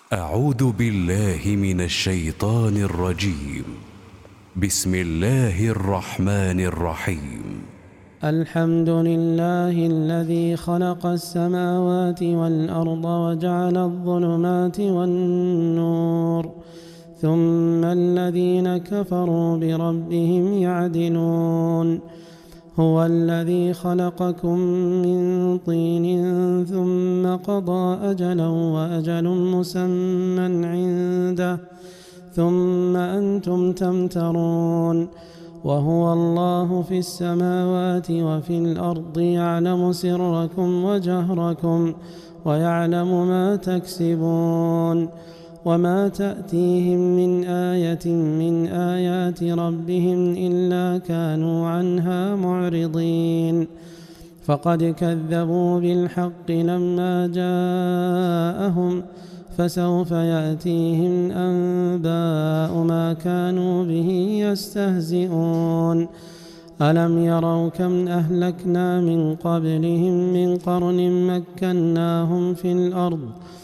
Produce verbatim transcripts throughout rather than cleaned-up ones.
أعوذ بالله من الشيطان الرجيم. بسم الله الرحمن الرحيم. الحمد لله الذي خلق السماوات والأرض وجعل الظلمات والنور، ثم الذين كفروا بربهم يعدلون. هو الذي خلقكم من طين ثم قضى أجلا وأجل مسمى عنده ثم أنتم تمترون. وهو الله في السماوات وفي الأرض يعلم سركم وجهركم ويعلم ما تكسبون. وما تأتيهم من آية من آيات ربهم إلا كانوا عنها معرضين. فقد كذبوا بالحق لما جاءهم، فسوف يأتيهم أنباء ما كانوا به يستهزئون. ألم يروا كم أهلكنا من قبلهم من قرن مكناهم في الأرض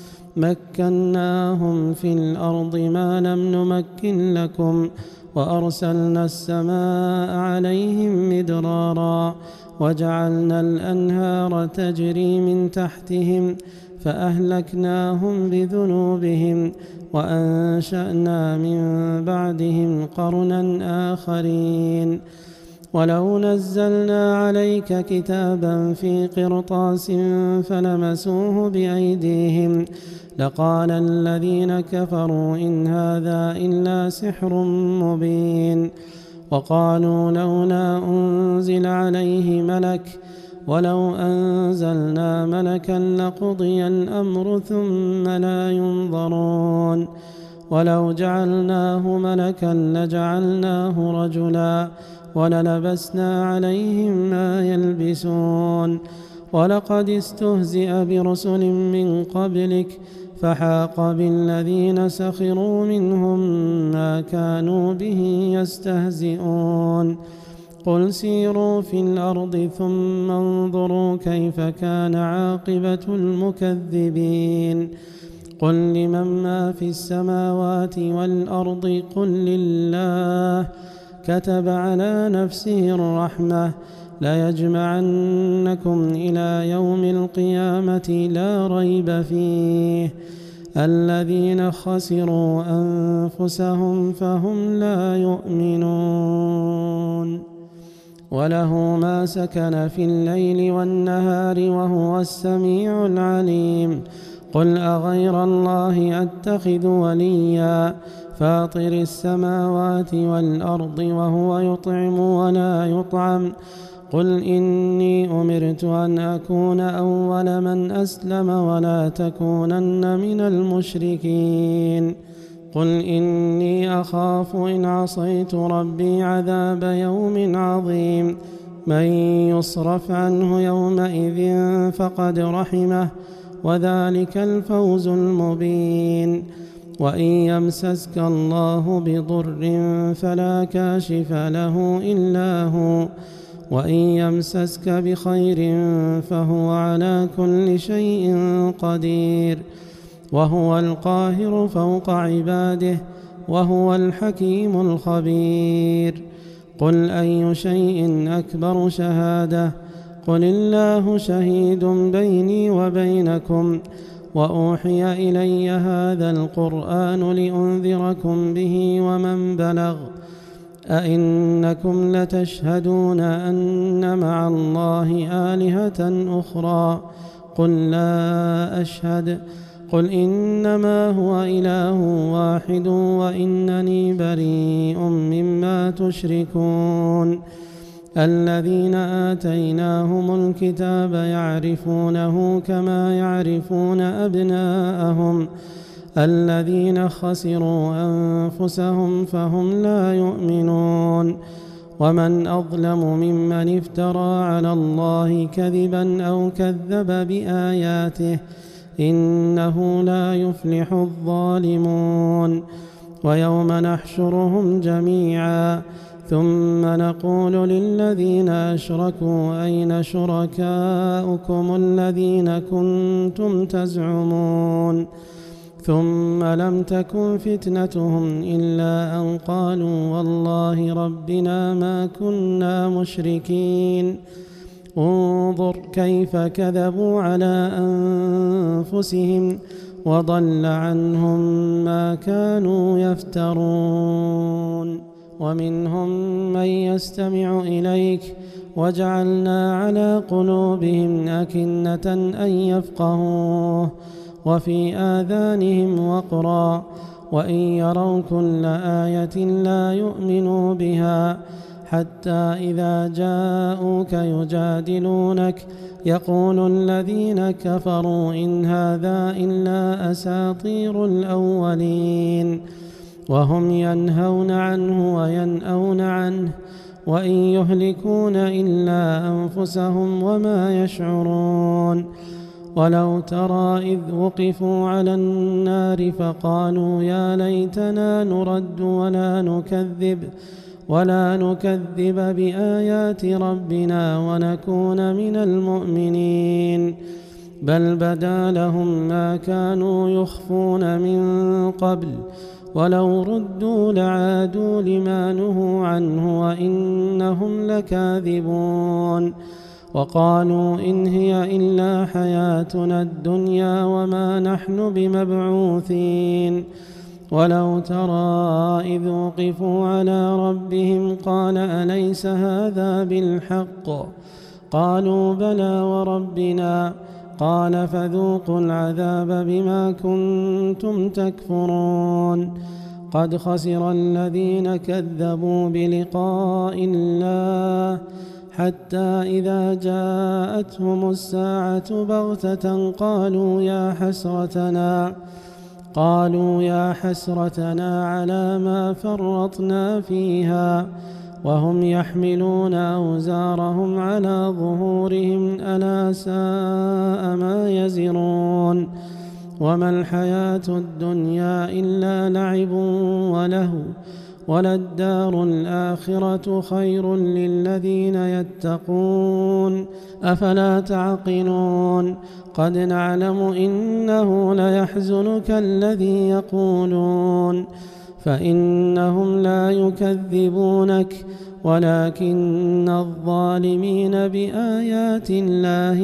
مكناهم في الأرض ما لم نمكن لكم، وأرسلنا السماء عليهم مدرارا وجعلنا الأنهار تجري من تحتهم فأهلكناهم بذنوبهم وأنشأنا من بعدهم قرنا آخرين. ولو نزلنا عليك كتابا في قرطاس فلمسوه بأيديهم لقال الذين كفروا إن هذا إلا سحر مبين. وقالوا لولا أنزل عليه ملك، ولو أنزلنا ملكا لقضي الأمر ثم لا ينظرون. ولو جعلناه ملكا لجعلناه رجلا وللبسنا عليهم ما يلبسون. ولقد استهزئ برسل من قبلك فحاق بالذين سخروا منهم ما كانوا به يستهزئون. قل سيروا في الأرض ثم انظروا كيف كان عاقبة المكذبين. قل لمن ما في السماوات والأرض قل لله كتب على نفسه الرحمة ليجمعنكم إلى يوم القيامة لا ريب فيه. الذين خسروا أنفسهم فهم لا يؤمنون. وله ما سكن في الليل والنهار وهو السميع العليم. قل أغير الله أتخذ وليا فاطر السماوات والأرض وهو يطعم ولا يطعم. قل إني أمرت أن أكون أول من أسلم ولا تكونن من المشركين. قل إني أخاف إن عصيت ربي عذاب يوم عظيم. من يصرف عنه يومئذ فقد رحمه وذلك الفوز المبين. وإن يمسسك الله بضر فلا كاشف له إلا هو، وإن يمسسك بخير فهو على كل شيء قدير. وهو القاهر فوق عباده وهو الحكيم الخبير. قل أي شيء أكبر شهادة؟ قل الله شهيد بيني وبينكم. وأوحي إلي هذا القرآن لأنذركم به ومن بلغ. أئنكم لتشهدون أن مع الله آلهة أخرى؟ قل لا أشهد. قل إنما هو إله واحد وإنني بريء مما تشركون. الذين آتيناهم الكتاب يعرفونه كما يعرفون أبناءهم. الذين خسروا أنفسهم فهم لا يؤمنون. ومن أظلم ممن افترى على الله كذبا أو كذب بآياته إنه لا يفلح الظالمون. ويوم نحشرهم جميعا ثم نقول للذين أشركوا أين شركاؤكم الذين كنتم تزعمون ثم لم تكن فتنتهم إلا أن قالوا والله ربنا ما كنا مشركين. انظر كيف كذبوا على أنفسهم وضل عنهم ما كانوا يفترون. ومنهم من يستمع إليك وجعلنا على قلوبهم أكنة أن يفقهوه وفي آذانهم وقرا وإن يروا كل آية لا يؤمنوا بها حتى إذا جاءوك يجادلونك يقول الذين كفروا إن هذا إلا أساطير الأولين وهم ينهون عنه وينأون عنه وإن يهلكون إلا أنفسهم وما يشعرون. ولو ترى إذ وقفوا على النار فقالوا يا ليتنا نرد ولا نكذب ولا نكذب بآيات ربنا ونكون من المؤمنين بل بدا لهم ما كانوا يخفون من قبل ولو ردوا لعادوا لما نهوا عنه وإنهم لكاذبون. وقالوا إن هي إلا حياتنا الدنيا وما نحن بمبعوثين. ولو ترى إذ وقفوا على ربهم قال أليس هذا بالحق قالوا بلى وربنا قال فذوقوا العذاب بما كنتم تكفرون. قد خسر الذين كذبوا بلقاء الله حتى إذا جاءتهم الساعة بغتة قالوا يا حسرتنا قالوا يا حسرتنا على ما فرطنا فيها وهم يحملون أوزارهم على ظهورهم ألا ساء ما يزرون. وما الحياة الدنيا إلا لعب ولهو وللدار الآخرة خير للذين يتقون أفلا تعقلون. قد نعلم إنه ليحزنك الذي يقولون فإنهم لا يكذبونك ولكن الظالمين بآيات الله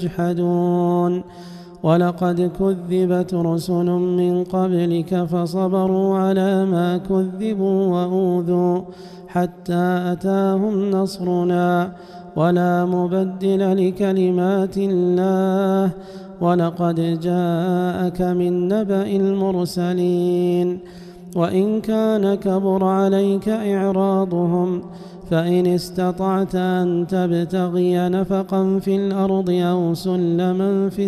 يجحدون. ولقد كذبت رسل من قبلك فصبروا على ما كذبوا وأوذوا حتى أتاهم نصرنا ولا مبدل لكلمات الله ولقد جاءك من نبأ المرسلين. وإن كان كبر عليك إعراضهم فإن استطعت أن تبتغي نفقا في الأرض أو سلما في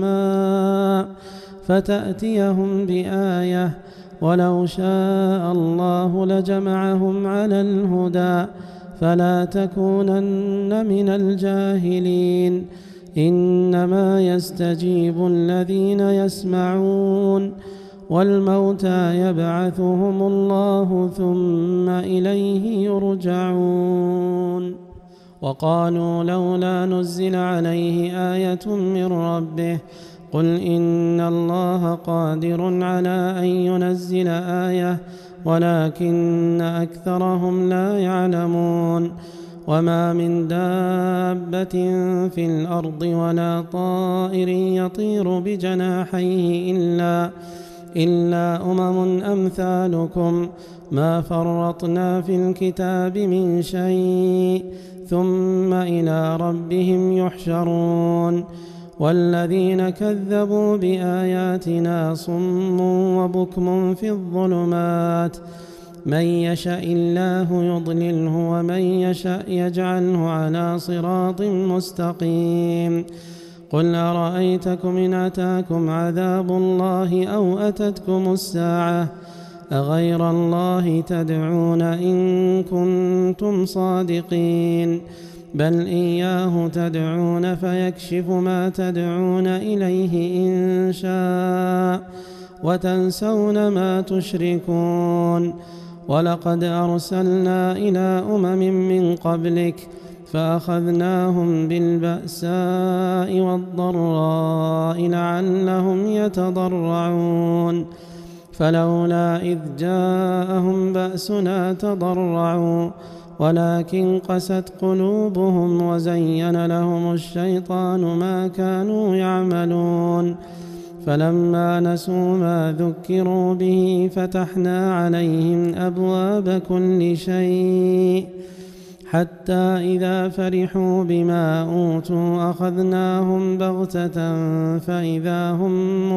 السماء فتأتيهم بآية ولو شاء الله لجمعهم على الهدى فلا تكونن من الجاهلين. إنما يستجيب الذين يسمعون والموتى يبعثهم الله ثم إليه يرجعون. وقالوا لولا نزل عليه آية من ربه قل إن الله قادر على أن ينزل آية ولكن أكثرهم لا يعلمون. وما من دابة في الأرض ولا طائر يطير بجناحيه إلا إلا أمم أمثالكم ما فرطنا في الكتاب من شيء ثم إلى ربهم يحشرون. والذين كذبوا بآياتنا صم وبكم في الظلمات من يشاء الله يضلله ومن يشاء يجعله على صراط مستقيم. قل أرأيتكم إن أتاكم عذاب الله أو أتتكم الساعة أغير الله تدعون إن كنتم صادقين بل إياه تدعون فيكشف ما تدعون إليه إن شاء وتنسون ما تشركون. ولقد أرسلنا إلى أمم من قبلك فأخذناهم بالبأساء والضراء لعلهم يتضرعون فلولا إذ جاءهم بأسنا تضرعوا ولكن قست قلوبهم وزين لهم الشيطان ما كانوا يعملون فلما نسوا ما ذكروا به فتحنا عليهم أبواب كل شيء حتى إذا فرحوا بما أوتوا أخذناهم بغتة فإذا هم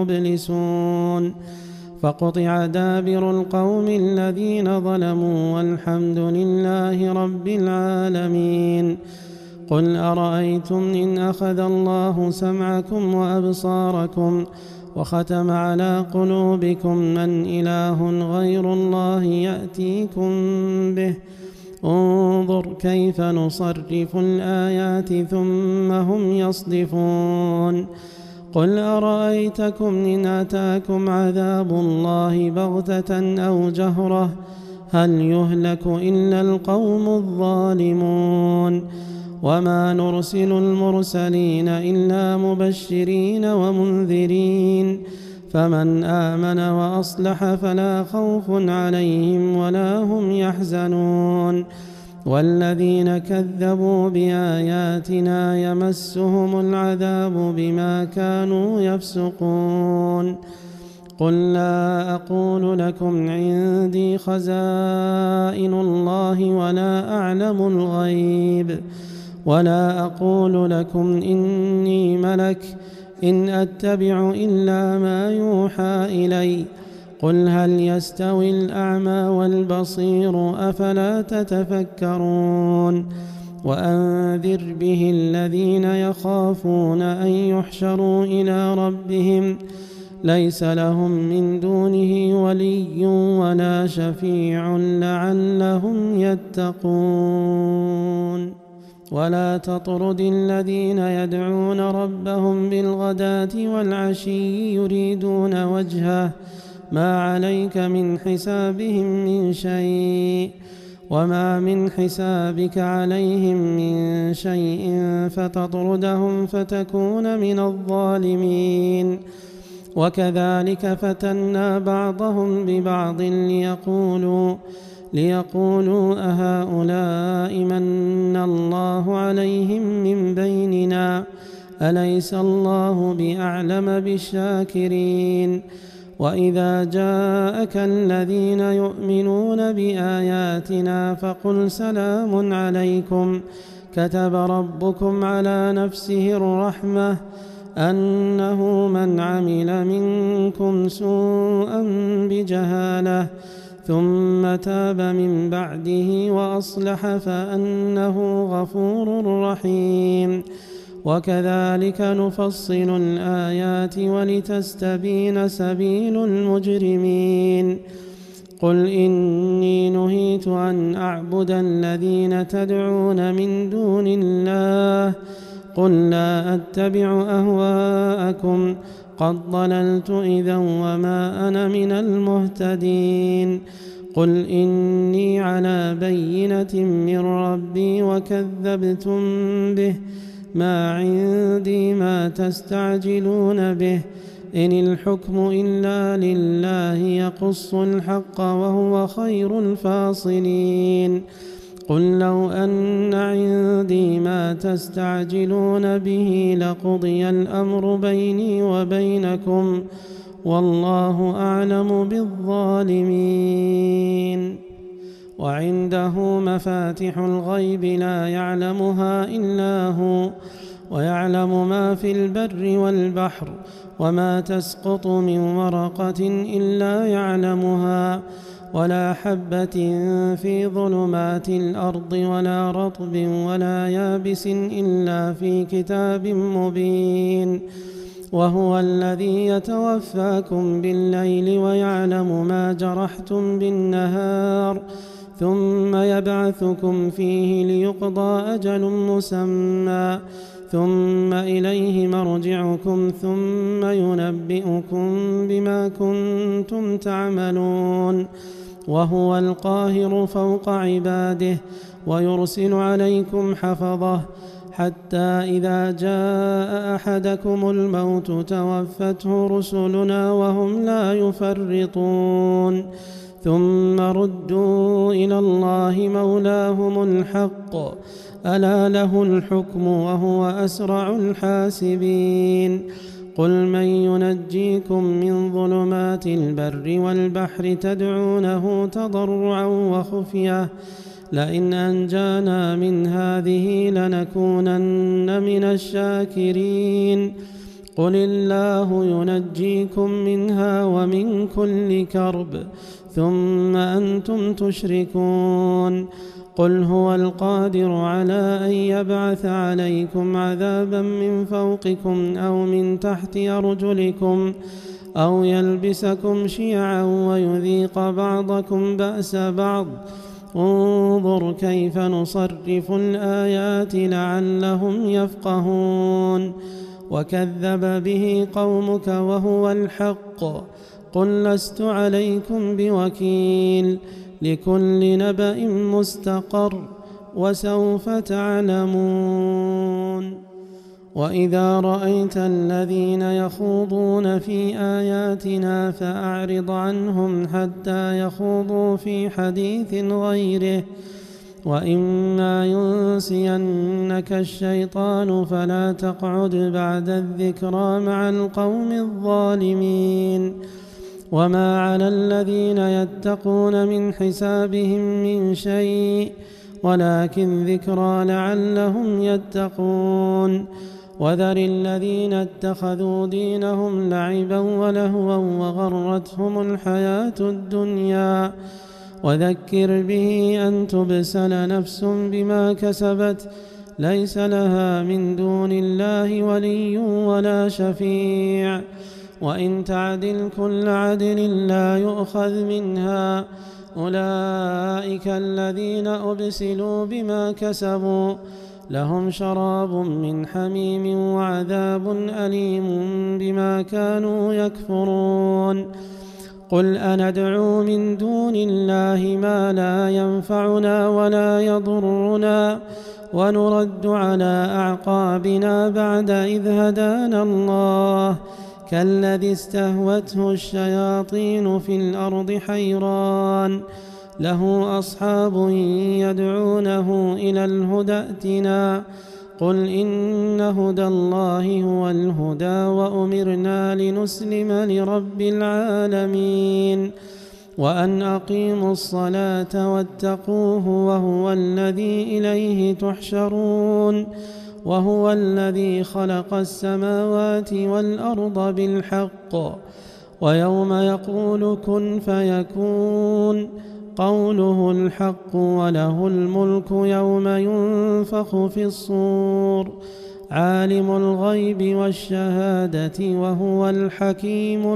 مبلسون فقطع دابر القوم الذين ظلموا والحمد لله رب العالمين. قل أرأيتم إن أخذ الله سمعكم وأبصاركم وختم على قلوبكم من إله غير الله يأتيكم به انظر كيف نصرف الآيات ثم هم يصدفون قل أرأيتكم إن أتاكم عذاب الله بغتة أو جهرة هل يهلك إلا القوم الظالمون وما نرسل المرسلين إلا مبشرين ومنذرين فمن آمن وأصلح فلا خوف عليهم ولا هم يحزنون والذين كذبوا بآياتنا يمسهم العذاب بما كانوا يفسقون قل لا أقول لكم عندي خزائن الله ولا أعلم الغيب ولا أقول لكم إني ملك إن أتبع إلا ما يوحى إلي قل هل يستوي الأعمى والبصير أفلا تتفكرون وأنذر به الذين يخافون أن يحشروا إلى ربهم ليس لهم من دونه ولي ولا شفيع لعلهم يتقون ولا تطرد الذين يدعون ربهم بالغداة والعشي يريدون وجهه ما عليك من حسابهم من شيء وما من حسابك عليهم من شيء فتطردهم فتكون من الظالمين وكذلك فتنا بعضهم ببعض ليقولوا ليقولوا أهؤلاء من الله عليهم من بيننا أليس الله بأعلم بالشاكرين وإذا جاءك الذين يؤمنون بآياتنا فقل سلام عليكم كتب ربكم على نفسه الرحمة أنه من عمل منكم سوءا بجهالة ثم تاب من بعده وأصلح فأنه غفور رحيم وكذلك نفصل الآيات ولتستبين سبيل المجرمين قل إني نهيت أن أعبد الذين تدعون من دون الله قل لا أتبع أهواءكم قد ضللت إذا وما أنا من المهتدين قل إني على بينة من ربي وكذبتم به ما عندي ما تستعجلون به إن الحكم إلا لله يقص الحق وهو خير الفاصلين قل لو أن عندي ما تستعجلون به لقضي الأمر بيني وبينكم والله أعلم بالظالمين وعنده مفاتح الغيب لا يعلمها إلا هو ويعلم ما في البر والبحر وما تسقط من ورقة إلا يعلمها ولا حبة في ظلمات الأرض ولا رطب ولا يابس إلا في كتاب مبين وهو الذي يتوفاكم بالليل ويعلم ما جرحتم بالنهار ثم يبعثكم فيه ليقضى أجل مسمى ثم إليه مرجعكم ثم ينبئكم بما كنتم تعملون وهو القاهر فوق عباده ويرسل عليكم حفظه حتى إذا جاء أحدكم الموت توفته رسلنا وهم لا يفرطون ثم ردوا إلى الله مولاهم الحق ألا له الحكم وهو أسرع الحاسبين قل من ينجيكم من ظلمات البر والبحر تدعونه تضرعا وخفية لئن أنجانا من هذه لنكونن من الشاكرين قل الله ينجيكم منها ومن كل كرب ثم أنتم تشركون قل هو القادر على أن يبعث عليكم عذابا من فوقكم أو من تحت أرجلكم أو يلبسكم شيعا ويذيق بعضكم بأس بعض انظر كيف نصرف الآيات لعلهم يفقهون وكذب به قومك وهو الحق قل لست عليكم بوكيل لكل نبأ مستقر وسوف تعلمون وإذا رأيت الذين يخوضون في آياتنا فأعرض عنهم حتى يخوضوا في حديث غيره وإما ينسينك الشيطان فلا تقعد بعد الذكرى مع القوم الظالمين وما على الذين يتقون من حسابهم من شيء ولكن ذكرى لعلهم يتقون وذر الذين اتخذوا دينهم لعبا ولهوا وغرتهم الحياة الدنيا وذكر به أن تبسل نفس بما كسبت ليس لها من دون الله ولي ولا شفيع وإن تعدل كل عدل لا يؤخذ منها أولئك الذين أبسلوا بما كسبوا لهم شراب من حميم وعذاب أليم بما كانوا يكفرون قل أندعو من دون الله ما لا ينفعنا ولا يضرنا ونرد على أعقابنا بعد إذ هدانا الله كالذي استهوته الشياطين في الأرض حيران له أصحاب يدعونه إلى الهدى ائتنا قل إن هدى الله هو الهدى وأمرنا لنسلم لرب العالمين وأن أقيموا الصلاة واتقوه وهو الذي إليه تحشرون وهو الذي خلق السماوات والأرض بالحق ويوم يقول كن فيكون قوله الحق وله الملك يوم ينفخ في الصور عالم الغيب والشهادة وهو الحكيم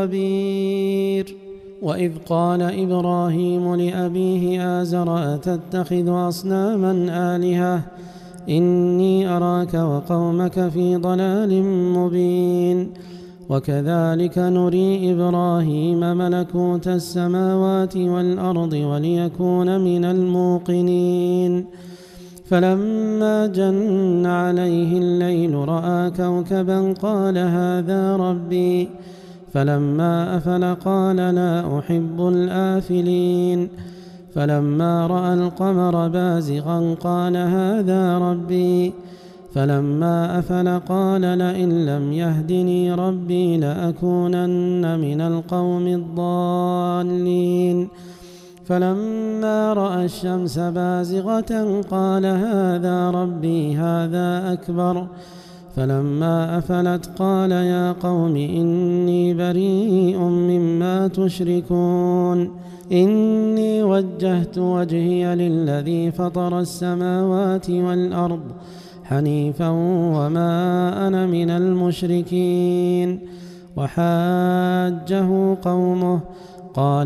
الخبير وإذ قال إبراهيم لأبيه آزر أتتخذ أصناما آلهة إني أراك وقومك في ضلال مبين وكذلك نري إبراهيم ملكوت السماوات والأرض وليكون من الموقنين فلما جن عليه الليل رأى كوكبا قال هذا ربي فلما أفل قال لا أحب الآفلين فلما رأى القمر بازغا قال هذا ربي فلما أفل قال لئن لم يهدني ربي لأكونن من القوم الضالين فلما رأى الشمس بازغة قال هذا ربي هذا أكبر فلما أفلت قال يا قوم إني بريء مما تشركون إني وجهت وجهي للذي فطر السماوات والأرض حنيفا وما أنا من المشركين وحاجه قومه قال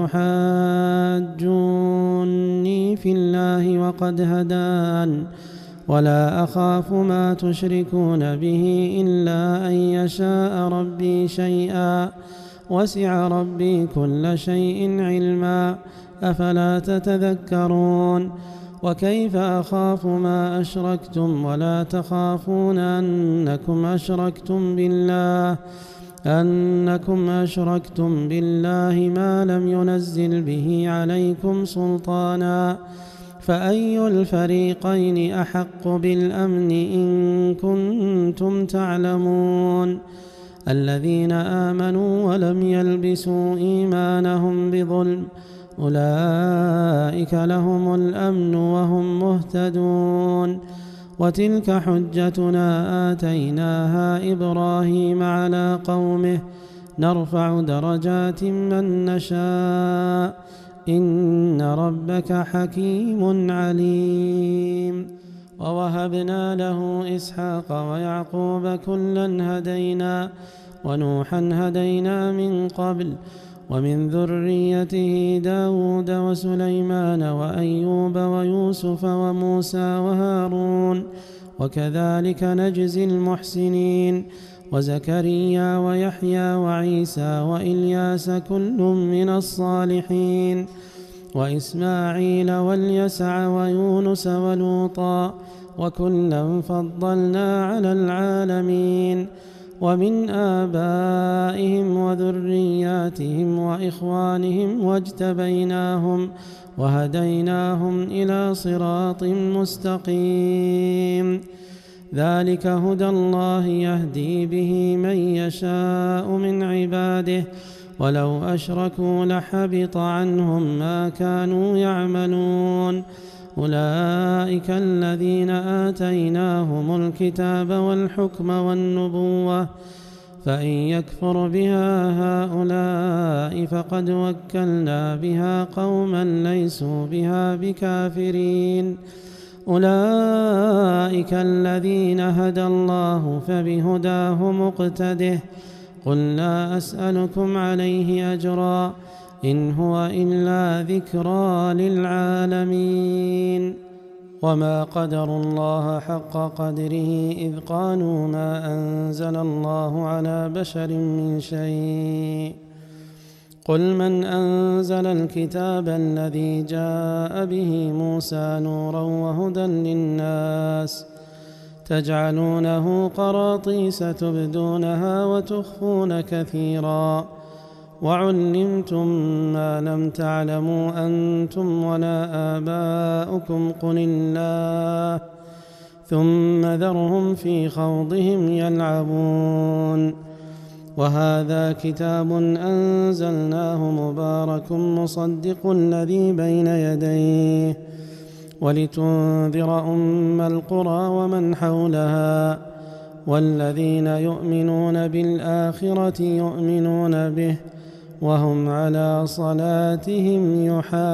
أتحاجوني في الله وقد هدان ولا أخاف ما تشركون به إلا أن يشاء ربي شيئا وسع ربي كل شيء علما أفلا تتذكرون وكيف أخاف ما أشركتم ولا تخافون أنكم أشركتم بالله أنكم أشركتم بالله ما لم ينزل به عليكم سلطانا فأي الفريقين أحق بالأمن إن كنتم تعلمون الذين آمنوا ولم يلبسوا إيمانهم بظلم أولئك لهم الأمن وهم مهتدون وتلك حجتنا آتيناها إبراهيم على قومه نرفع درجات من نشاء إن ربك حكيم عليم ووهبنا له إسحاق ويعقوب كلا هدينا ونوحا هدينا من قبل ومن ذريته داود وسليمان وأيوب ويوسف وموسى وهارون وكذلك نجزي المحسنين وزكريا ويحيى وعيسى وإلياس كل من الصالحين وإسماعيل واليسع ويونس ولوطا وكلا فضلنا على العالمين ومن آبائهم وذرياتهم وإخوانهم واجتبيناهم وهديناهم إلى صراط مستقيم ذلك هدى الله يهدي به من يشاء من عباده ولو أشركوا لحبط عنهم ما كانوا يعملون أولئك الذين آتيناهم الكتاب والحكم والنبوة فإن يكفر بها هؤلاء فقد وكلنا بها قوما ليسوا بها بكافرين أولئك الذين هدى الله فبهداه مقتده قل لا أسألكم عليه أجرا إن هو إلا ذكرى للعالمين وما قدروا الله حق قدره إذ قالوا ما أنزل الله على بشر من شيء قل من أنزل الكتاب الذي جاء به موسى نورا وهدى للناس تجعلونه قراطيس تبدونها وتخفون كثيرا وعلمتم ما لم تعلموا أنتم ولا آباؤكم قل الله ثم ذرهم في خوضهم يلعبون وهذا كتاب أنزلناه مبارك مصدق الذي بين يديه ولتنذر أم القرى ومن حولها والذين يؤمنون بالآخرة يؤمنون به وهم على صلاتهم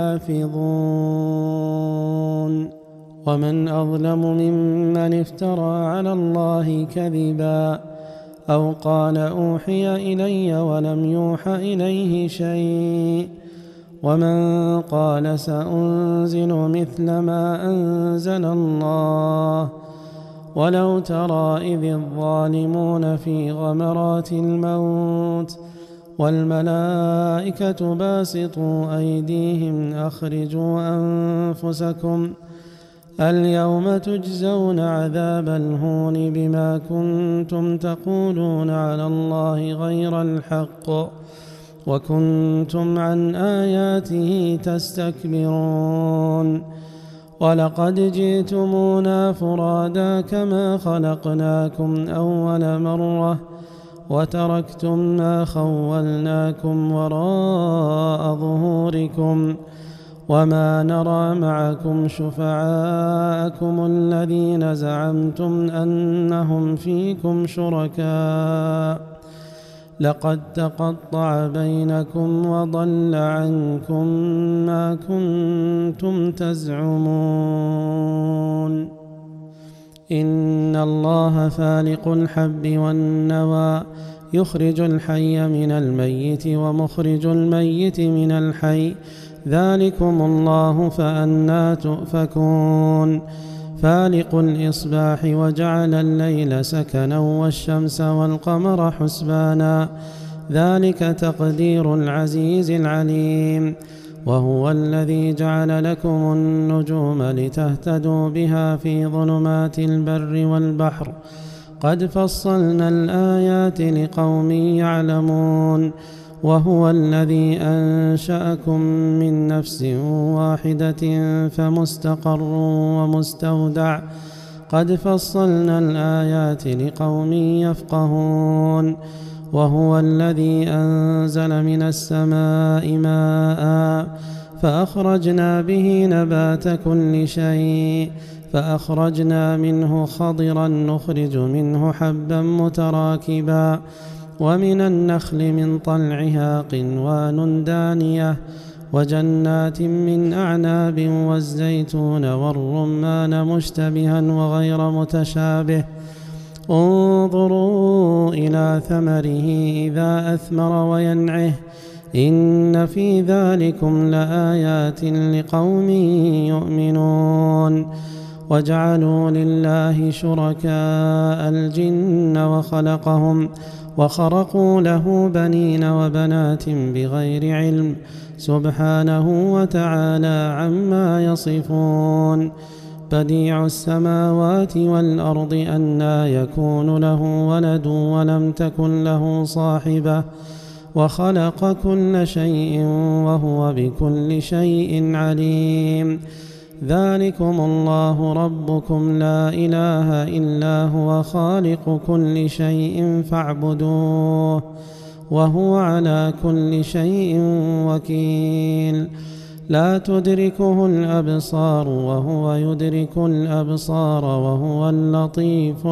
يحافظون ومن أظلم ممن افترى على الله كذبا أو قال أوحي إلي ولم يوح إليه شيء ومن قال سأنزل مثل ما أنزل الله ولو ترى إذ الظالمون في غمرات الموت والملائكة باسطوا أيديهم أخرجوا أنفسكم اليوم تجزون عذاب الهون بما كنتم تقولون على الله غير الحق وكنتم عن آياته تستكبرون ولقد جئتمونا فرادا كما خلقناكم أول مرة وتركتم ما خولناكم وراء ظهوركم وما نرى معكم شفعاءكم الذين زعمتم أنهم فيكم شركاء لقد تقطع بينكم وضل عنكم ما كنتم تزعمون إن الله فالق الحب والنوى يخرج الحي من الميت ومخرج الميت من الحي ذلكم الله فأنى تؤفكون فالق الإصباح وجعل الليل سكنا والشمس والقمر حسبانا ذلك تقدير العزيز العليم. وهو الذي جعل لكم النجوم لتهتدوا بها في ظلمات البر والبحر قد فصلنا الآيات لقوم يعلمون. وهو الذي أنشأكم من نفس واحدة فمستقر ومستودع قد فصلنا الآيات لقوم يفقهون. وهو الذي أنزل من السماء ماء فأخرجنا به نبات كل شيء فأخرجنا منه خضرا نخرج منه حبا متراكبا ومن النخل من طلعها قنوان دانية وجنات من أعناب والزيتون والرمان مشتبها وغير متشابه انظروا إلى ثمره إذا أثمر وينعه إن في ذلكم لآيات لقوم يؤمنون. وجعلوا لله شركاء الجن وخلقهم وخرقوا له بنين وبنات بغير علم سبحانه وتعالى عما يصفون. بديع السماوات والأرض أنى يكون له ولد ولم تكن له صاحبة وخلق كل شيء وهو بكل شيء عليم. ذلكم الله ربكم لا إله إلا هو خالق كل شيء فاعبدوه وهو على كل شيء وكيل. لا تدركه الأبصار وهو يدرك الأبصار وهو اللطيف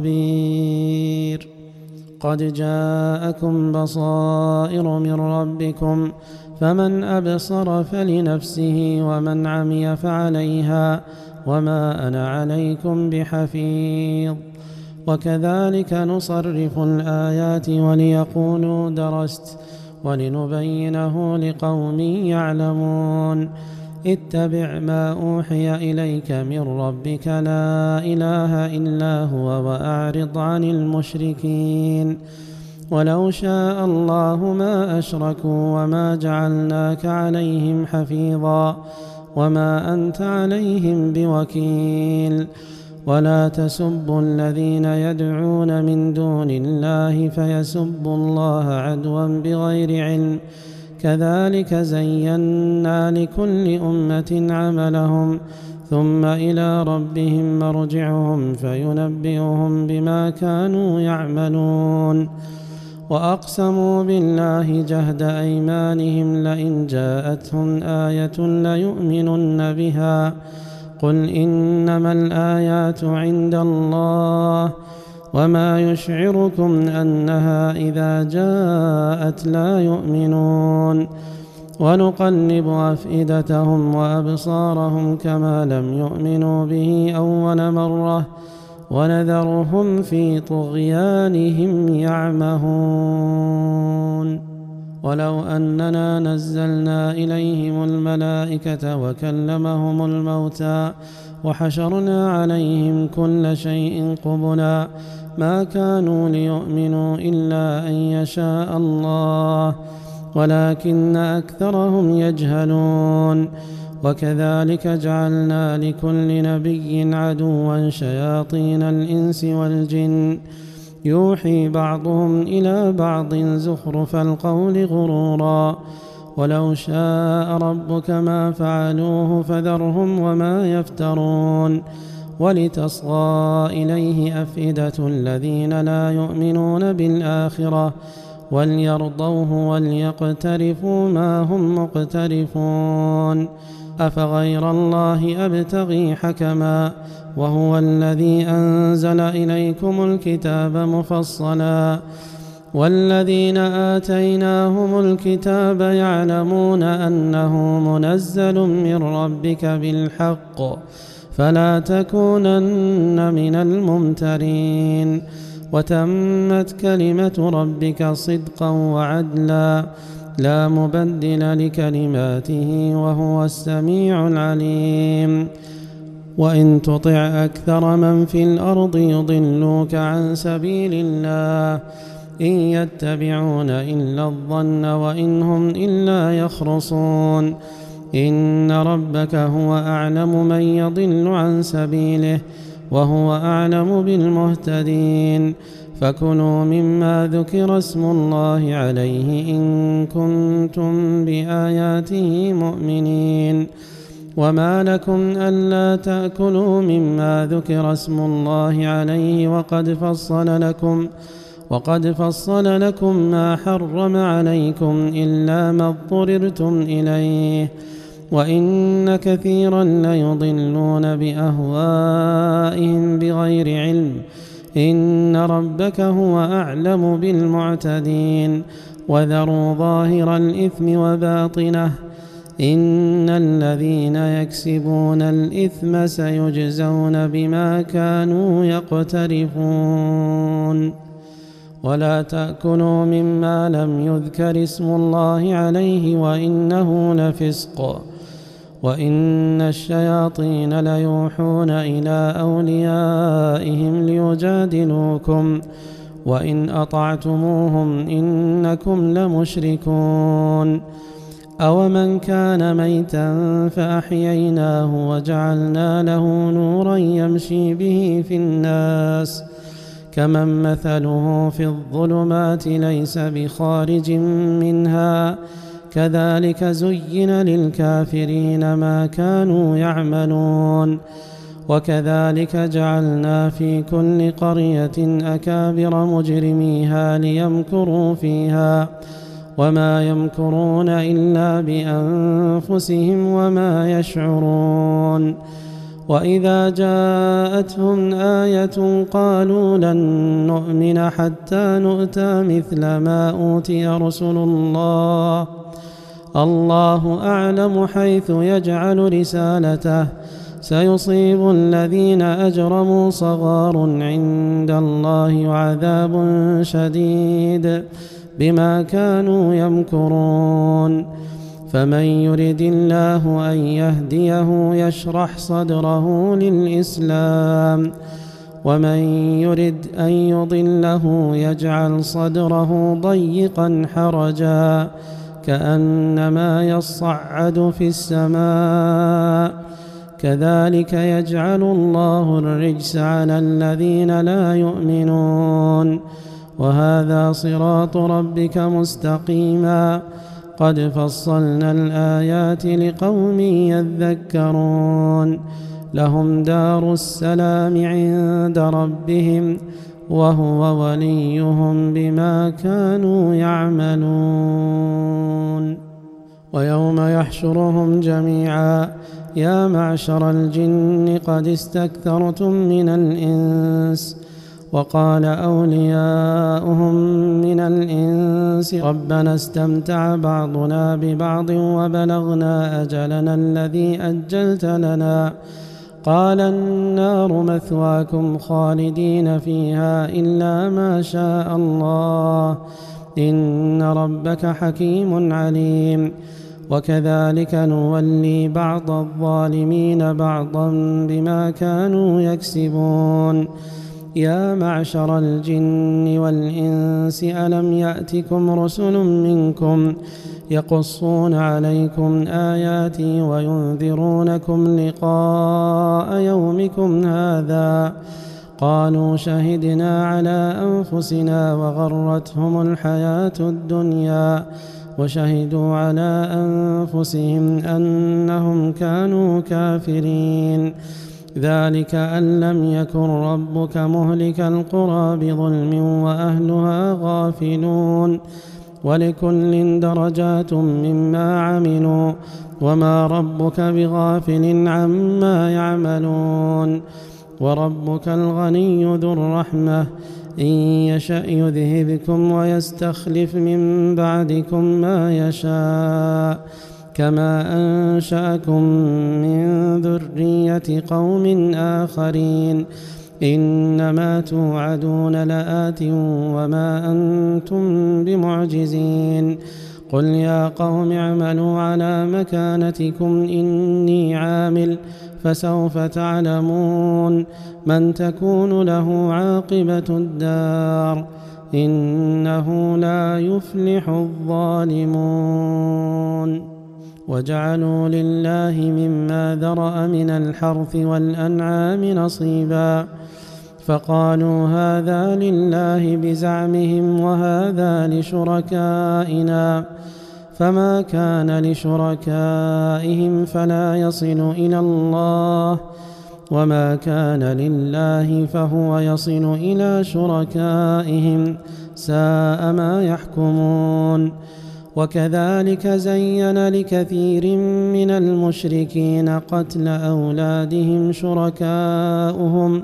الخبير. قد جاءكم بصائر من ربكم فمن أبصر فلنفسه ومن عمي فعليها وما أنا عليكم بحفيظ. وكذلك نصرف الآيات وليقولوا درست ولنبينه لقوم يعلمون. اتبع ما أوحي إليك من ربك لا إله إلا هو وأعرض عن المشركين. ولو شاء الله ما أشركوا وما جعلناك عليهم حفيظا وما أنت عليهم بوكيل. ولا تسبوا الذين يدعون من دون الله فيسبوا الله عدوا بغير علم كذلك زينا لكل أمة عملهم ثم إلى ربهم مرجعهم فينبئهم بما كانوا يعملون. وأقسموا بالله جهد أيمانهم لئن جاءتهم آية ليؤمنن بها قل إنما الآيات عند الله وما يشعركم أنها إذا جاءت لا يؤمنون. ونقلب أفئدتهم وأبصارهم كما لم يؤمنوا به أول مرة ونذرهم في طغيانهم يعمهون. ولو أننا نزلنا إليهم الملائكة وكلمهم الموتى وحشرنا عليهم كل شيء قبلا ما كانوا ليؤمنوا إلا أن يشاء الله ولكن أكثرهم يجهلون. وكذلك جعلنا لكل نبي عدوا شياطين الإنس والجن يوحي بعضهم إلى بعض زخرف القول غرورا ولو شاء ربك ما فعلوه فذرهم وما يفترون. ولتصغى إليه أفئدة الذين لا يؤمنون بالآخرة وليرضوه وليقترفوا ما هم مقترفون. أفغير الله أبتغي حكما وهو الذي أنزل إليكم الكتاب مفصلا والذين آتيناهم الكتاب يعلمون أنه منزل من ربك بالحق فلا تكونن من الممترين. وتمت كلمة ربك صدقا وعدلا لا مبدل لكلماته وهو السميع العليم. وإن تطع أكثر من في الأرض يضلوك عن سبيل الله إن يتبعون إلا الظن وإن هم إلا يخرصون إن ربك هو أعلم من يضل عن سبيله وهو أعلم بالمهتدين فكلوا مما ذكر اسم الله عليه إن كنتم بآياته مؤمنين وما لكم ألا تأكلوا مما ذكر اسم الله عليه وقد فصل لكم وقد فصل لكم ما حرم عليكم إلا ما اضطررتم إليه وإن كثيرا ليضلون بأهوائهم بغير علم إن ربك هو أعلم بالمعتدين وذروا ظاهر الإثم وباطنه إن الذين يكسبون الإثم سيجزون بما كانوا يقترفون ولا تأكلوا مما لم يذكر اسم الله عليه وإنه لفسق وإن الشياطين ليوحون إلى أوليائهم ليجادلوكم وإن أطعتموهم إنكم لمشركون أومن كان ميتا فأحييناه وجعلنا له نورا يمشي به في الناس كمن مثله في الظلمات ليس بخارج منها كذلك زين للكافرين ما كانوا يعملون وكذلك جعلنا في كل قرية أكابر مجرميها ليمكروا فيها وما يمكرون إلا بأنفسهم وما يشعرون وإذا جاءتهم آية قالوا لن نؤمن حتى نؤتى مثل ما أوتي رسل الله الله أعلم حيث يجعل رسالته سيصيب الذين أجرموا صغار عند الله وعذاب شديد بما كانوا يمكرون فمن يرد الله أن يهديه يشرح صدره للإسلام ومن يرد أن يضله يجعل صدره ضيقا حرجا كأنما يصعد في السماء كذلك يجعل الله الرجس على الذين لا يؤمنون وهذا صراط ربك مستقيما قد فصلنا الآيات لقوم يذكرون لهم دار السلام عند ربهم وهو وليهم بما كانوا يعملون ويوم يحشرهم جميعا يا معشر الجن قد استكثرتم من الإنس وقال أولياؤهم من الإنس ربنا استمتع بعضنا ببعض وبلغنا أجلنا الذي أجلت لنا قال النار مثواكم خالدين فيها إلا ما شاء الله إن ربك حكيم عليم وكذلك نولي بعض الظالمين بعضا بما كانوا يكسبون يا معشر الجن والإنس ألم يأتكم رسل منكم يقصون عليكم آياتي وينذرونكم لقاء يومكم هذا قالوا شهدنا على أنفسنا وغرتهم الحياة الدنيا وشهدوا على أنفسهم أنهم كانوا كافرين ذلك أن لم يكن ربك مهلك القرى بظلم وأهلها غافلون ولكل درجات مما عملوا وما ربك بغافل عما يعملون وربك الغني ذو الرحمة إن يشأ يذهبكم ويستخلف من بعدكم ما يشاء كما أنشأكم من ذرية قوم آخرين إنما توعدون لآت وما أنتم بمعجزين قل يا قوم اعملوا على مكانتكم إني عامل فسوف تعلمون من تكون له عاقبة الدار إنه لا يفلح الظالمون. وجعلوا لله مما ذرأ من الحرث والأنعام نصيبا فقالوا هذا لله بزعمهم وهذا لشركائنا فما كان لشركائهم فلا يصل إلى الله وما كان لله فهو يصل إلى شركائهم ساء ما يحكمون. وكذلك زين لكثير من المشركين قتل أولادهم شركاؤهم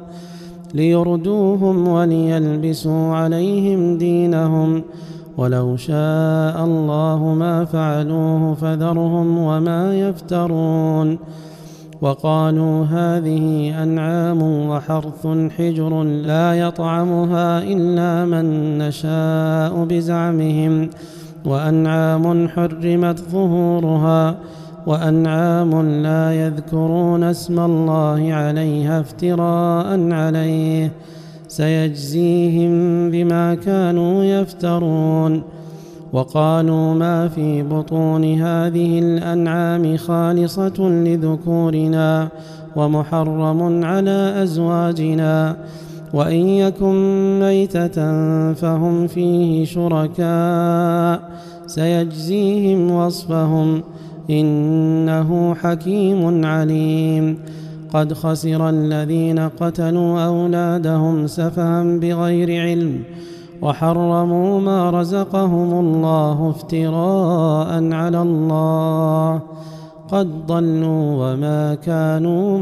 ليردوهم وليلبسوا عليهم دينهم ولو شاء الله ما فعلوه فذرهم وما يفترون. وقالوا هذه أنعام وحرث حجر لا يطعمها إلا من نشاء بزعمهم وأنعام حرمت ظهورها وأنعام لا يذكرون اسم الله عليها افتراء عليه سيجزيهم بما كانوا يفترون. وقالوا ما في بطون هذه الأنعام خالصة لذكورنا ومحرم على أزواجنا وإن يكن ميتة فهم فيه شركاء سيجزيهم وصفهم إنه حكيم عليم. قد خسر الذين قتلوا أولادهم سفها بغير علم وحرموا ما رزقهم الله افتراء على الله قد ضلوا وما كانوا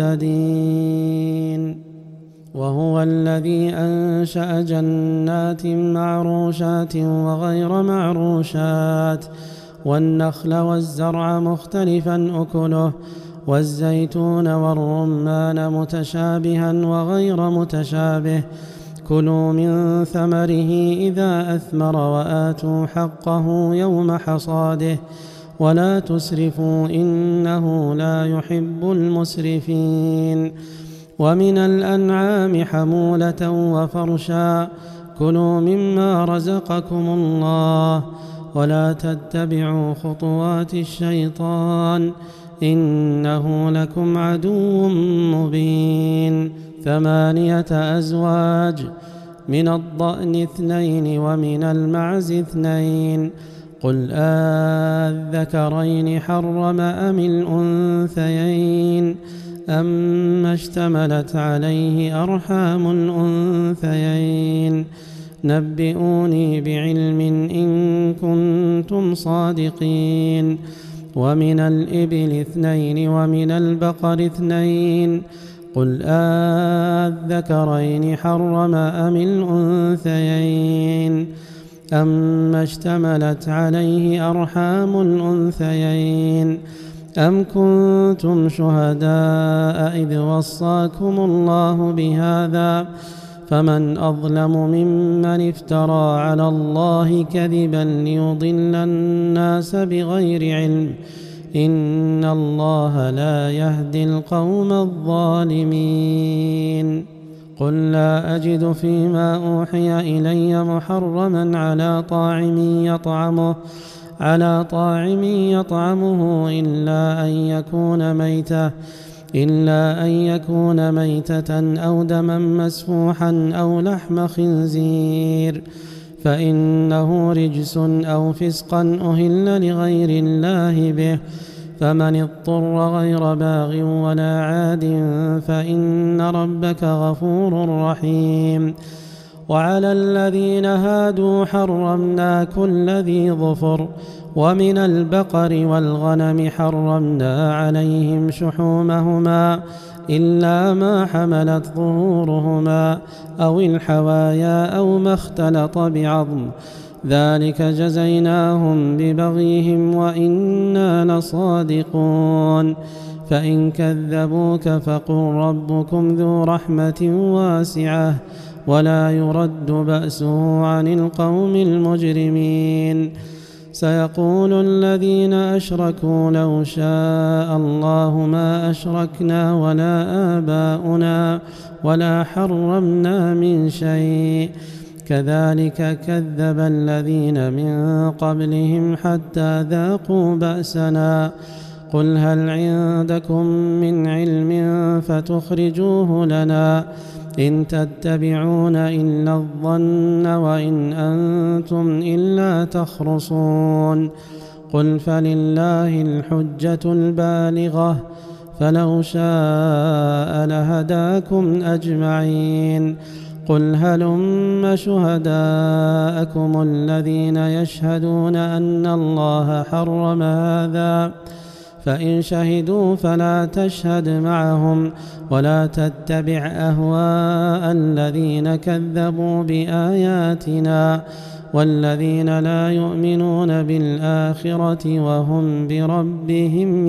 مهتدين. وهو الذي أنشأ جنات معروشات وغير معروشات والنخل والزرع مختلفا أكله والزيتون والرمان متشابها وغير متشابه كلوا من ثمره إذا أثمر وآتوا حقه يوم حصاده ولا تسرفوا إنه لا يحب المسرفين. ومن الأنعام حمولة وفرشا كلوا مما رزقكم الله ولا تتبعوا خطوات الشيطان إنه لكم عدو مبين. ثمانية أزواج من الضأن اثنين ومن المعز اثنين قل آذكرين حرم أم الأنثيين أما اشتملت عليه أرحام الأنثيين نبئوني بعلم إن كنتم صادقين. ومن الإبل اثنين ومن البقر اثنين قل آذكرين حرم أم الأنثيين أما اشتملت عليه أرحام الأنثيين أم كنتم شهداء إذ وصاكم الله بهذا فمن أظلم ممن افترى على الله كذبا ليضل الناس بغير علم إن الله لا يهدي القوم الظالمين. قل لا أجد فيما أوحي إلي محرما على طاعم يطعمه على طاعم يطعمه إلا أن يكون ميتة إلا أن يكون ميتة أو دما مسفوحا أو لحم خنزير فإنه رجس أو فسقا أهل لغير الله به فمن اضطر غير باغ ولا عاد فإن ربك غفور رحيم. وعلى الذين هادوا حرمنا كل ذي ظفر ومن البقر والغنم حرمنا عليهم شحومهما إلا ما حملت ظهورهما أو الحوايا أو ما اختلط بعظم ذلك جزيناهم ببغيهم وإنا لصادقون. فإن كذبوك فقل ربكم ذو رحمة واسعة ولا يرد بأسه عن القوم المجرمين. سيقول الذين أشركوا لو شاء الله ما أشركنا ولا آباؤنا ولا حرمنا من شيء كذلك كذب الذين من قبلهم حتى ذاقوا بأسنا قل هل عندكم من علم فتخرجوه لنا إن تتبعون إلا الظن وإن أنتم إلا تخرصون قل فلله الحجة البالغة فلو شاء لهداكم أجمعين قل هلم شهداءكم الذين يشهدون أن الله حرم هذا فإن شهدوا فلا تشهد معهم ولا تتبع أهواء الذين كذبوا بآياتنا والذين لا يؤمنون بالآخرة وهم بربهم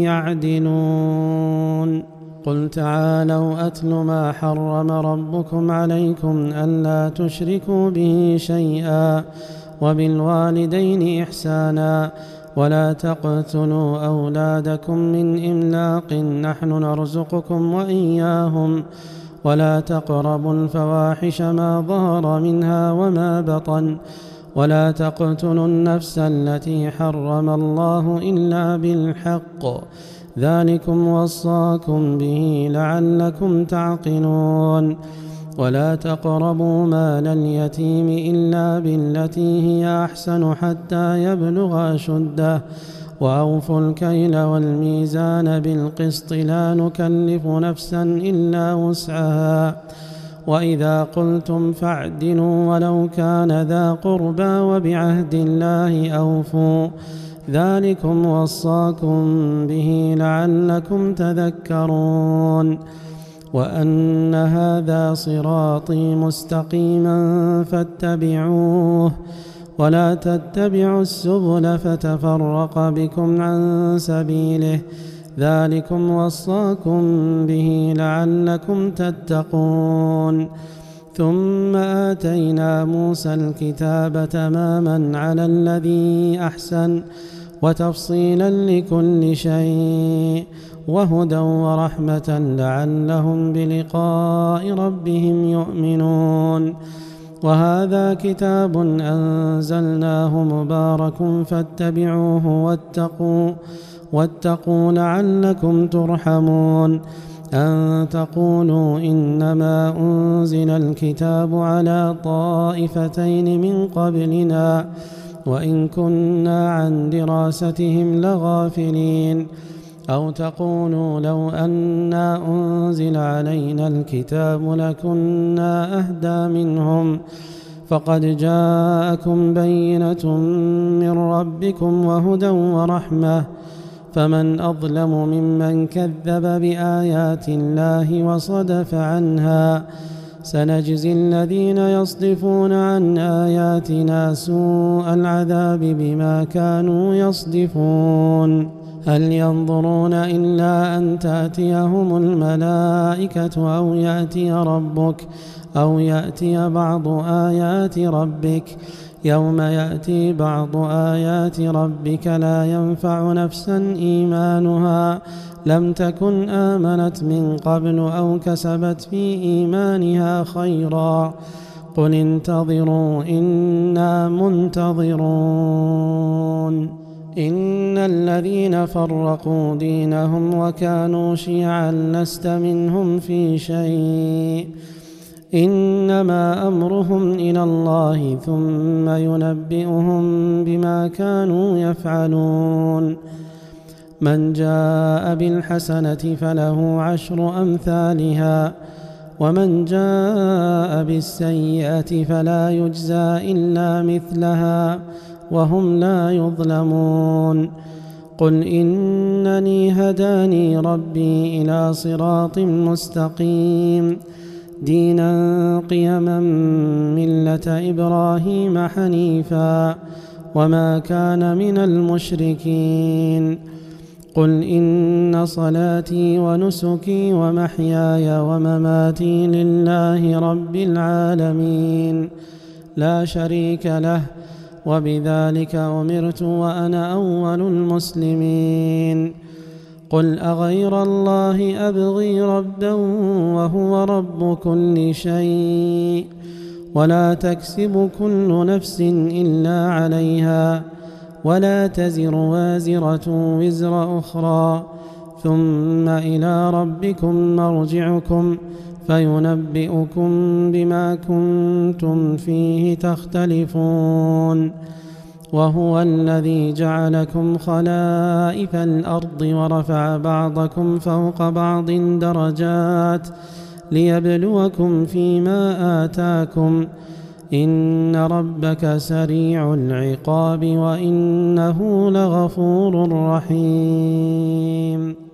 يعدلون قل تعالوا أتل ما حرم ربكم عليكم ألا تشركوا به شيئا وبالوالدين إحسانا ولا تقتلوا أولادكم من إملاق نحن نرزقكم وإياهم ولا تقربوا الفواحش ما ظهر منها وما بطن ولا تقتلوا النفس التي حرم الله إلا بالحق ذلكم وصاكم به لعلكم تعقلون ولا تقربوا مال اليتيم إلا بالتي هي أحسن حتى يبلغ أشده وأوفوا الكيل والميزان بالقسط لا نكلف نفسا إلا وسعها وإذا قلتم فاعدلوا ولو كان ذا قربى وبعهد الله أوفوا ذلكم وصاكم به لعلكم تذكرون وأن هذا صراطي مستقيما فاتبعوه ولا تتبعوا السبل فتفرق بكم عن سبيله ذلكم وصاكم به لعلكم تتقون ثم آتينا موسى الكتاب تماما على الذي أحسن وتفصيلا لكل شيء وهدى ورحمة لعلهم بلقاء ربهم يؤمنون وهذا كتاب أنزلناه مبارك فاتبعوه واتقوا واتقوا لعلكم ترحمون أن تقولوا إنما أنزل الكتاب على طائفتين من قبلنا وإن كنا عن دراستهم لغافلين أو تقولوا لو أنا أنزل علينا الكتاب لكنا أهدى منهم فقد جاءكم بينة من ربكم وهدى ورحمة فمن أظلم ممن كذب بآيات الله وصدف عنها سنجزي الذين يصدفون عن آياتنا سوء العذاب بما كانوا يصدفون هل ينظرون إلا أن تأتيهم الملائكة أو يأتي ربك أو يأتي بعض آيات ربك يوم يأتي بعض آيات ربك لا ينفع نفسا إيمانها لم تكن آمنت من قبل أو كسبت في إيمانها خيرا قل انتظروا إنا منتظرون إن الذين فرقوا دينهم وكانوا شيعا لست منهم في شيء إنما أمرهم إلى الله ثم ينبئهم بما كانوا يفعلون من جاء بالحسنة فله عشر أمثالها ومن جاء بالسيئة فلا يجزى إلا مثلها وهم لا يظلمون قل إنني هداني ربي إلى صراط مستقيم دينا قيما ملة إبراهيم حنيفا وما كان من المشركين قل إن صلاتي ونسكي ومحياي ومماتي لله رب العالمين لا شريك له وبذلك أمرت وأنا أول المسلمين قل أغير الله أبغي ربا وهو رب كل شيء ولا تكسب كل نفس إلا عليها ولا تزر وازرة وزر أخرى ثم إلى ربكم مرجعكم فينبئكم بما كنتم فيه تختلفون وهو الذي جعلكم خلائف الأرض ورفع بعضكم فوق بعض درجات ليبلوكم فيما آتاكم إن ربك سريع العقاب وإنه لغفور رحيم.